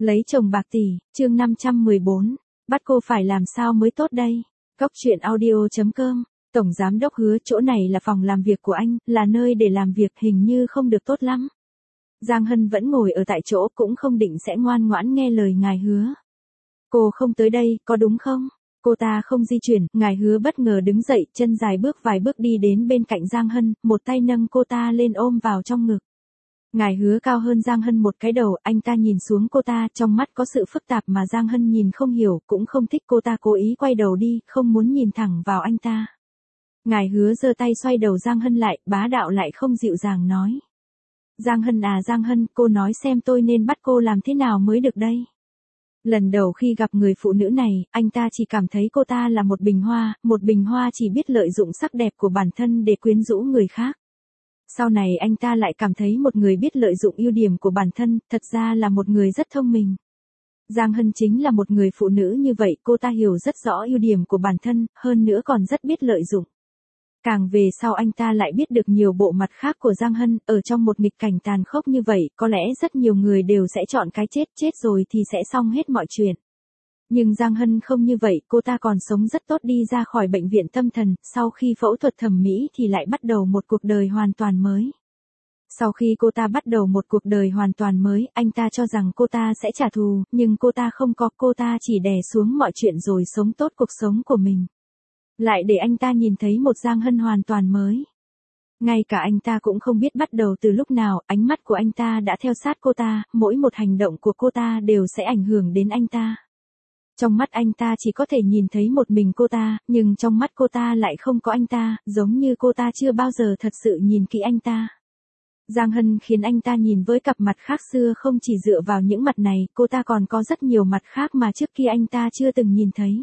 Lấy chồng bạc tỷ, chương 514. Bắt cô phải làm sao mới tốt đây? Cóc truyện audio.com. Tổng giám đốc Hứa, chỗ này là phòng làm việc của anh, là nơi để làm việc, hình như không được tốt lắm. Giang Hân vẫn ngồi ở tại chỗ, cũng không định sẽ ngoan ngoãn nghe lời ngài Hứa. Cô không tới đây, có đúng không? Cô ta không di chuyển, ngài Hứa bất ngờ đứng dậy, chân dài bước vài bước đi đến bên cạnh Giang Hân, một tay nâng cô ta lên ôm vào trong ngực. Ngài Hứa cao hơn Giang Hân một cái đầu, anh ta nhìn xuống cô ta, trong mắt có sự phức tạp mà Giang Hân nhìn không hiểu, cũng không thích cô ta cố ý quay đầu đi, không muốn nhìn thẳng vào anh ta. Ngài Hứa giơ tay xoay đầu Giang Hân lại, bá đạo lại không dịu dàng nói. Giang Hân à Giang Hân, cô nói xem tôi nên bắt cô làm thế nào mới được đây? Lần đầu khi gặp người phụ nữ này, anh ta chỉ cảm thấy cô ta là một bình hoa chỉ biết lợi dụng sắc đẹp của bản thân để quyến rũ người khác. Sau này anh ta lại cảm thấy một người biết lợi dụng ưu điểm của bản thân, thật ra là một người rất thông minh. Giang Hân chính là một người phụ nữ như vậy, cô ta hiểu rất rõ ưu điểm của bản thân, hơn nữa còn rất biết lợi dụng. Càng về sau anh ta lại biết được nhiều bộ mặt khác của Giang Hân, ở trong một nghịch cảnh tàn khốc như vậy, có lẽ rất nhiều người đều sẽ chọn cái chết rồi thì sẽ xong hết mọi chuyện. Nhưng Giang Hân không như vậy, cô ta còn sống rất tốt, đi ra khỏi bệnh viện tâm thần, sau khi phẫu thuật thẩm mỹ thì lại bắt đầu một cuộc đời hoàn toàn mới. Sau khi cô ta bắt đầu một cuộc đời hoàn toàn mới, anh ta cho rằng cô ta sẽ trả thù, nhưng cô ta không có, cô ta chỉ đè xuống mọi chuyện rồi sống tốt cuộc sống của mình. Lại để anh ta nhìn thấy một Giang Hân hoàn toàn mới. Ngay cả anh ta cũng không biết bắt đầu từ lúc nào, ánh mắt của anh ta đã theo sát cô ta, mỗi một hành động của cô ta đều sẽ ảnh hưởng đến anh ta. Trong mắt anh ta chỉ có thể nhìn thấy một mình cô ta, nhưng trong mắt cô ta lại không có anh ta, giống như cô ta chưa bao giờ thật sự nhìn kỹ anh ta. Giang Hân khiến anh ta nhìn với cặp mặt khác xưa, không chỉ dựa vào những mặt này, cô ta còn có rất nhiều mặt khác mà trước kia anh ta chưa từng nhìn thấy.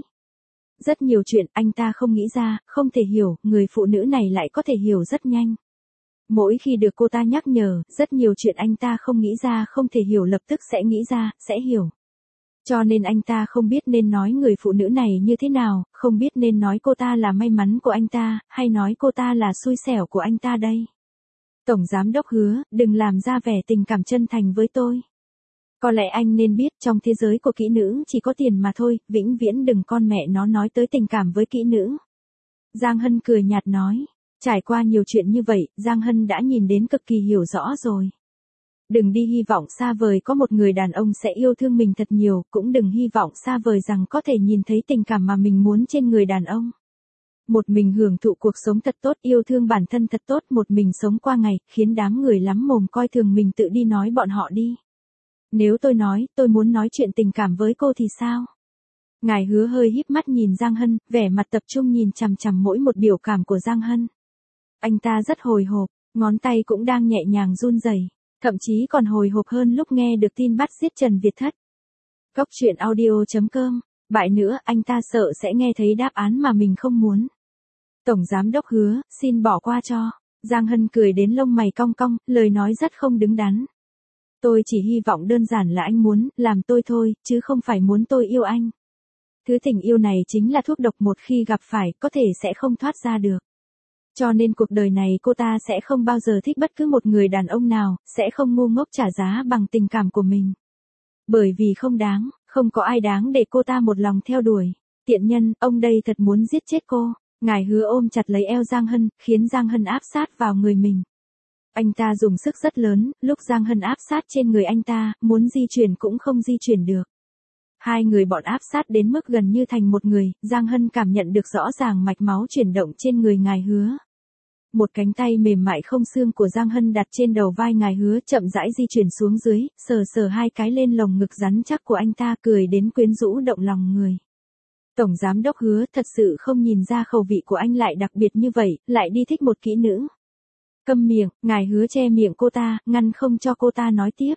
Rất nhiều chuyện anh ta không nghĩ ra, không thể hiểu, người phụ nữ này lại có thể hiểu rất nhanh. Mỗi khi được cô ta nhắc nhở, rất nhiều chuyện anh ta không nghĩ ra, không thể hiểu lập tức sẽ nghĩ ra, sẽ hiểu. Cho nên anh ta không biết nên nói người phụ nữ này như thế nào, không biết nên nói cô ta là may mắn của anh ta, hay nói cô ta là xui xẻo của anh ta đây. Tổng giám đốc Hứa, đừng làm ra vẻ tình cảm chân thành với tôi. Có lẽ anh nên biết trong thế giới của kỹ nữ chỉ có tiền mà thôi, vĩnh viễn đừng con mẹ nó nói tới tình cảm với kỹ nữ. Giang Hân cười nhạt nói, trải qua nhiều chuyện như vậy, Giang Hân đã nhìn đến cực kỳ hiểu rõ rồi. Đừng đi hy vọng xa vời có một người đàn ông sẽ yêu thương mình thật nhiều, cũng đừng hy vọng xa vời rằng có thể nhìn thấy tình cảm mà mình muốn trên người đàn ông. Một mình hưởng thụ cuộc sống thật tốt, yêu thương bản thân thật tốt, một mình sống qua ngày, khiến đám người lắm mồm coi thường mình tự đi nói bọn họ đi. Nếu tôi nói, tôi muốn nói chuyện tình cảm với cô thì sao? Ngài Hứa hơi híp mắt nhìn Giang Hân, vẻ mặt tập trung nhìn chằm chằm mỗi một biểu cảm của Giang Hân. Anh ta rất hồi hộp, ngón tay cũng đang nhẹ nhàng run rẩy, thậm chí còn hồi hộp hơn lúc nghe được tin bắt giết Trần Việt Thất. Cóc truyện audio.com. Bại nữa, anh ta sợ sẽ nghe thấy đáp án mà mình không muốn. Tổng giám đốc Hứa, xin bỏ qua cho. Giang Hân cười đến lông mày cong cong, lời nói rất không đứng đắn. Tôi chỉ hy vọng đơn giản là anh muốn làm tôi thôi, chứ không phải muốn tôi yêu anh. Thứ tình yêu này chính là thuốc độc, một khi gặp phải, có thể sẽ không thoát ra được. Cho nên cuộc đời này cô ta sẽ không bao giờ thích bất cứ một người đàn ông nào, sẽ không ngu ngốc trả giá bằng tình cảm của mình. Bởi vì không đáng, không có ai đáng để cô ta một lòng theo đuổi. Tiện nhân, ông đây thật muốn giết chết cô. Ngài Hứa ôm chặt lấy eo Giang Hân, khiến Giang Hân áp sát vào người mình. Anh ta dùng sức rất lớn, lúc Giang Hân áp sát trên người anh ta, muốn di chuyển cũng không di chuyển được. Hai người bọn áp sát đến mức gần như thành một người, Giang Hân cảm nhận được rõ ràng mạch máu chuyển động trên người ngài Hứa. Một cánh tay mềm mại không xương của Giang Hân đặt trên đầu vai ngài Hứa, chậm rãi di chuyển xuống dưới, sờ hai cái lên lồng ngực rắn chắc của anh ta, cười đến quyến rũ động lòng người. Tổng giám đốc Hứa, thật sự không nhìn ra khẩu vị của anh lại đặc biệt như vậy, lại đi thích một kỹ nữ. Câm miệng, ngài Hứa che miệng cô ta, ngăn không cho cô ta nói tiếp.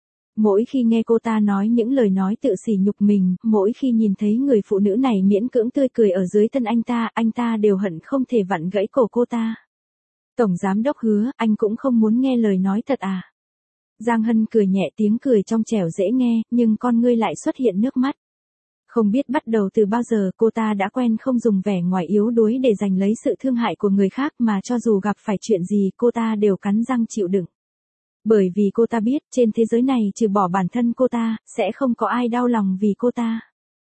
Mỗi khi nghe cô ta nói những lời nói tự sỉ nhục mình, mỗi khi nhìn thấy người phụ nữ này miễn cưỡng tươi cười ở dưới thân anh ta đều hận không thể vặn gãy cổ cô ta. Tổng giám đốc Hứa, anh cũng không muốn nghe lời nói thật à? Giang Hân cười nhẹ, tiếng cười trong trẻo dễ nghe, nhưng con ngươi lại xuất hiện nước mắt. Không biết bắt đầu từ bao giờ cô ta đã quen không dùng vẻ ngoài yếu đuối để giành lấy sự thương hại của người khác, mà cho dù gặp phải chuyện gì cô ta đều cắn răng chịu đựng. Bởi vì cô ta biết trên thế giới này trừ bỏ bản thân cô ta, sẽ không có ai đau lòng vì cô ta.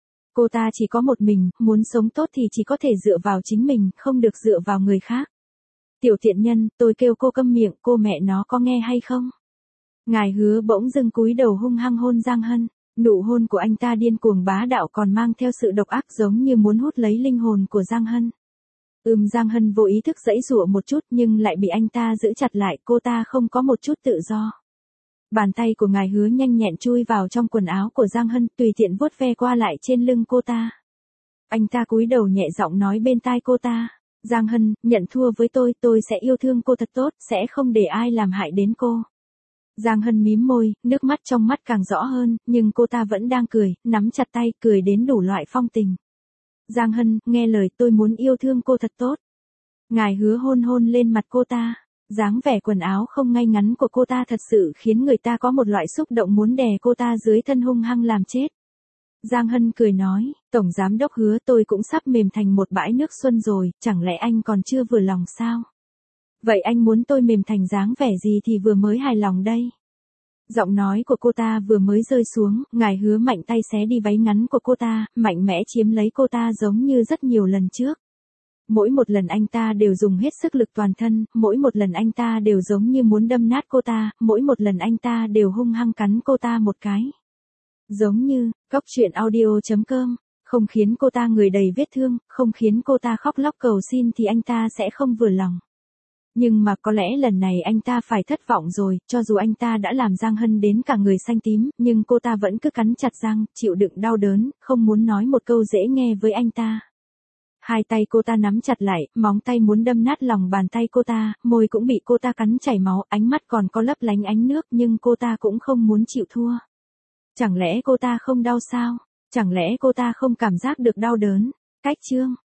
Cô ta chỉ có một mình, muốn sống tốt thì chỉ có thể dựa vào chính mình, không được dựa vào người khác. Tiểu tiện nhân, tôi kêu cô câm miệng, cô mẹ nó có nghe hay không? Ngài Hứa bỗng dưng cúi đầu hung hăng hôn Giang Hân. Nụ hôn của anh ta điên cuồng bá đạo còn mang theo sự độc ác giống như muốn hút lấy linh hồn của Giang Hân. Giang Hân vô ý thức giãy giụa một chút nhưng lại bị anh ta giữ chặt lại, cô ta không có một chút tự do. Bàn tay của Ngài Hứa nhanh nhẹn chui vào trong quần áo của Giang Hân, tùy tiện vuốt ve qua lại trên lưng cô ta. Anh ta cúi đầu nhẹ giọng nói bên tai cô ta, Giang Hân, nhận thua với tôi sẽ yêu thương cô thật tốt, sẽ không để ai làm hại đến cô. Giang Hân mím môi, nước mắt trong mắt càng rõ hơn, nhưng cô ta vẫn đang cười, nắm chặt tay, cười đến đủ loại phong tình. Giang Hân, nghe lời tôi muốn yêu thương cô thật tốt. Ngài Hứa hôn hôn lên mặt cô ta, dáng vẻ quần áo không ngay ngắn của cô ta thật sự khiến người ta có một loại xúc động muốn đè cô ta dưới thân hung hăng làm chết. Giang Hân cười nói, Tổng Giám Đốc Hứa tôi cũng sắp mềm thành một bãi nước xuân rồi, chẳng lẽ anh còn chưa vừa lòng sao? Vậy anh muốn tôi mềm thành dáng vẻ gì thì vừa mới hài lòng đây? Giọng nói của cô ta vừa mới rơi xuống, Ngài Hứa mạnh tay xé đi váy ngắn của cô ta, mạnh mẽ chiếm lấy cô ta giống như rất nhiều lần trước. Mỗi một lần anh ta đều dùng hết sức lực toàn thân, mỗi một lần anh ta đều giống như muốn đâm nát cô ta, mỗi một lần anh ta đều hung hăng cắn cô ta một cái. Giống như, Cóc Truyện Audio.com, không khiến cô ta người đầy vết thương, không khiến cô ta khóc lóc cầu xin thì anh ta sẽ không vừa lòng. Nhưng mà có lẽ lần này anh ta phải thất vọng rồi, cho dù anh ta đã làm Giang Hân đến cả người xanh tím, nhưng cô ta vẫn cứ cắn chặt răng, chịu đựng đau đớn, không muốn nói một câu dễ nghe với anh ta. Hai tay cô ta nắm chặt lại, móng tay muốn đâm nát lòng bàn tay cô ta, môi cũng bị cô ta cắn chảy máu, ánh mắt còn có lấp lánh ánh nước nhưng cô ta cũng không muốn chịu thua. Chẳng lẽ cô ta không đau sao? Chẳng lẽ cô ta không cảm giác được đau đớn? Cách chương